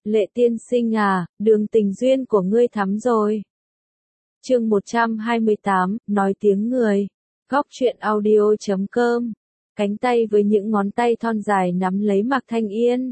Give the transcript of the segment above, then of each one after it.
Lệ tiên sinh à, đường tình duyên của ngươi thắm rồi. Chương 128, nói tiếng người. Góc truyện audio.com. Cánh tay với những ngón tay thon dài nắm lấy Mạc Thanh Yên.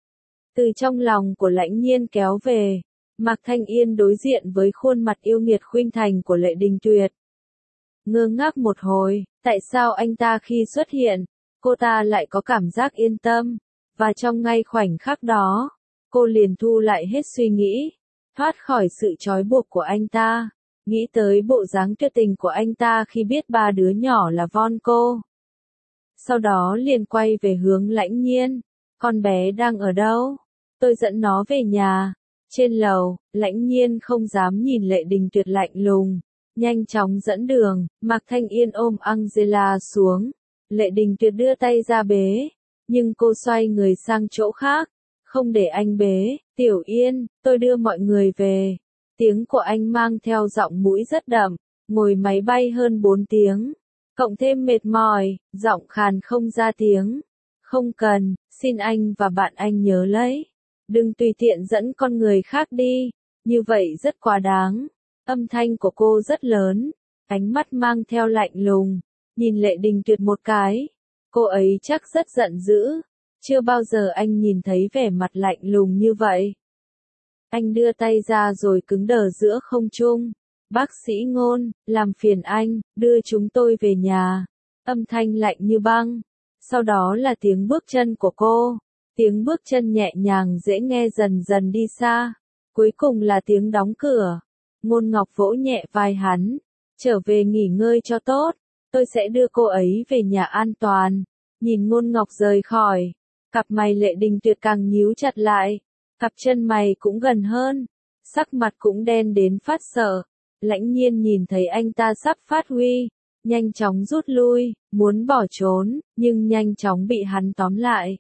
Từ trong lòng của Lãnh Nhiên kéo về, Mạc Thanh Yên đối diện với khuôn mặt yêu nghiệt khuynh thành của Lệ Đình Tuyệt. Ngơ ngác một hồi, tại sao anh ta khi xuất hiện, cô ta lại có cảm giác yên tâm, và trong ngay khoảnh khắc đó, cô liền thu lại hết suy nghĩ, thoát khỏi sự trói buộc của anh ta, nghĩ tới bộ dáng tuyệt tình của anh ta khi biết ba đứa nhỏ là von cô. Sau đó liền quay về hướng Lãnh Nhiên, con bé đang ở đâu? Tôi dẫn nó về nhà. Trên lầu, Lãnh Nhiên không dám nhìn Lệ Đình Tuyệt lạnh lùng, nhanh chóng dẫn đường, Mạc Thanh Yên ôm Angela xuống. Lệ Đình Tuyệt đưa tay ra bế, nhưng cô xoay người sang chỗ khác, không để anh bế. Tiểu Yên, tôi đưa mọi người về. Tiếng của anh mang theo giọng mũi rất đậm, ngồi máy bay hơn 4 tiếng, cộng thêm mệt mỏi, giọng khàn không ra tiếng. Không cần, xin anh và bạn anh nhớ lấy. Đừng tùy tiện dẫn con người khác đi, như vậy rất quá đáng. Âm thanh của cô rất lớn, ánh mắt mang theo lạnh lùng, nhìn Lệ Đình Tuyệt một cái. Cô ấy chắc rất giận dữ, chưa bao giờ anh nhìn thấy vẻ mặt lạnh lùng như vậy. Anh đưa tay ra rồi cứng đờ giữa không trung. Bác sĩ Ngôn, làm phiền anh, đưa chúng tôi về nhà. Âm thanh lạnh như băng. Sau đó là tiếng bước chân của cô. Tiếng bước chân nhẹ nhàng dễ nghe dần dần đi xa. Cuối cùng là tiếng đóng cửa. Ngôn Ngọc vỗ nhẹ vai hắn. Trở về nghỉ ngơi cho tốt. Tôi sẽ đưa cô ấy về nhà an toàn. Nhìn Ngôn Ngọc rời khỏi. Cặp mày Lệ Đình Tuyệt càng nhíu chặt lại. Cặp chân mày cũng gần hơn. Sắc mặt cũng đen đến phát sợ. Lãnh Nhiên nhìn thấy anh ta sắp phát huy. Nhanh chóng rút lui, muốn bỏ trốn, nhưng nhanh chóng bị hắn tóm lại.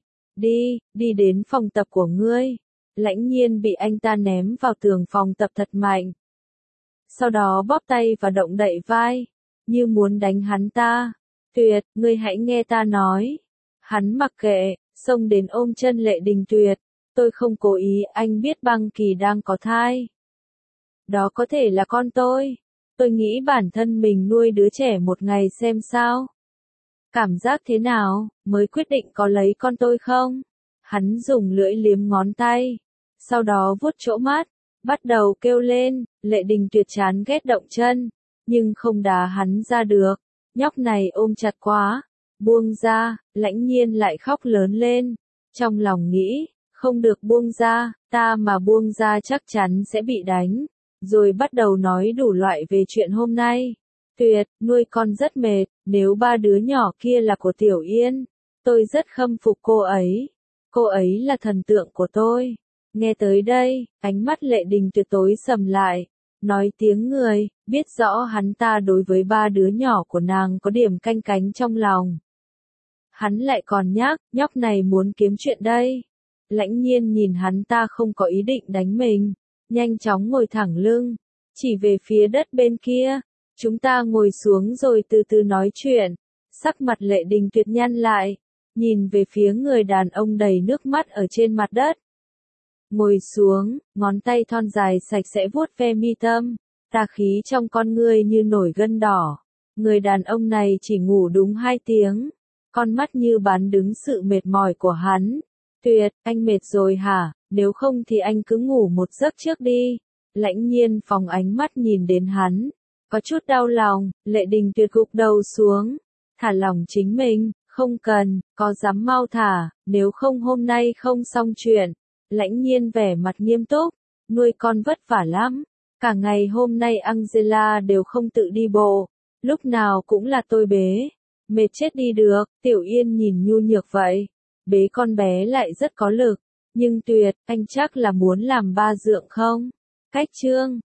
Đi đến phòng tập của ngươi. Lãnh Nhiên bị anh ta ném vào tường phòng tập thật mạnh. Sau đó bóp tay và động đậy vai, như muốn đánh hắn ta. Tuyệt, ngươi hãy nghe ta nói. Hắn mặc kệ, xông đến ôm chân Lệ Đình Tuyệt. Tôi không cố ý, anh biết Băng Kỳ đang có thai. Đó có thể là con tôi. Tôi nghĩ bản thân mình nuôi đứa trẻ một ngày xem sao. Cảm giác thế nào, mới quyết định có lấy con tôi không? Hắn dùng lưỡi liếm ngón tay. Sau đó vuốt chỗ mắt, bắt đầu kêu lên. Lệ Đình Tuyệt chán ghét động chân, nhưng không đá hắn ra được. Nhóc này ôm chặt quá. Buông ra, Lãnh Nhiên lại khóc lớn lên. Trong lòng nghĩ, không được buông ra, ta mà buông ra chắc chắn sẽ bị đánh. Rồi bắt đầu nói đủ loại về chuyện hôm nay. Tuyệt, nuôi con rất mệt, nếu ba đứa nhỏ kia là của Tiểu Yên, tôi rất khâm phục cô ấy. Cô ấy là thần tượng của tôi. Nghe tới đây, ánh mắt Lệ Đình Tuyệt tối sầm lại. Nói tiếng người, biết rõ hắn ta đối với ba đứa nhỏ của nàng có điểm canh cánh trong lòng. Hắn lại còn nhóc này muốn kiếm chuyện đây. Lãnh Nhiên nhìn hắn ta không có ý định đánh mình. Nhanh chóng ngồi thẳng lưng, chỉ về phía đất bên kia. Chúng ta ngồi xuống rồi từ từ nói chuyện. Sắc mặt Lệ Đình Tuyệt nhăn lại, nhìn về phía người đàn ông đầy nước mắt ở trên mặt đất. Ngồi xuống, ngón tay thon dài sạch sẽ vuốt ve mi tâm, tà khí trong con ngươi như nổi gân đỏ. Người đàn ông này chỉ ngủ đúng 2 tiếng, con mắt như bán đứng sự mệt mỏi của hắn. Tuyệt, anh mệt rồi hả? Nếu không thì anh cứ ngủ một giấc trước đi. Lãnh Nhiên phóng ánh mắt nhìn đến hắn, có chút đau lòng. Lệ Đình Tuyệt gục đầu xuống, thả lỏng chính mình. Không cần, có dám mau thả, nếu không hôm nay không xong chuyện. Lãnh Nhiên vẻ mặt nghiêm túc, nuôi con vất vả lắm. Cả ngày hôm nay Angela đều không tự đi bộ, lúc nào cũng là tôi bế. Mệt chết đi được. Tiểu Yên nhìn nhu nhược vậy, bế con bé lại rất có lực. Nhưng Tuyệt, anh chắc là muốn làm ba dượng không? Cách chương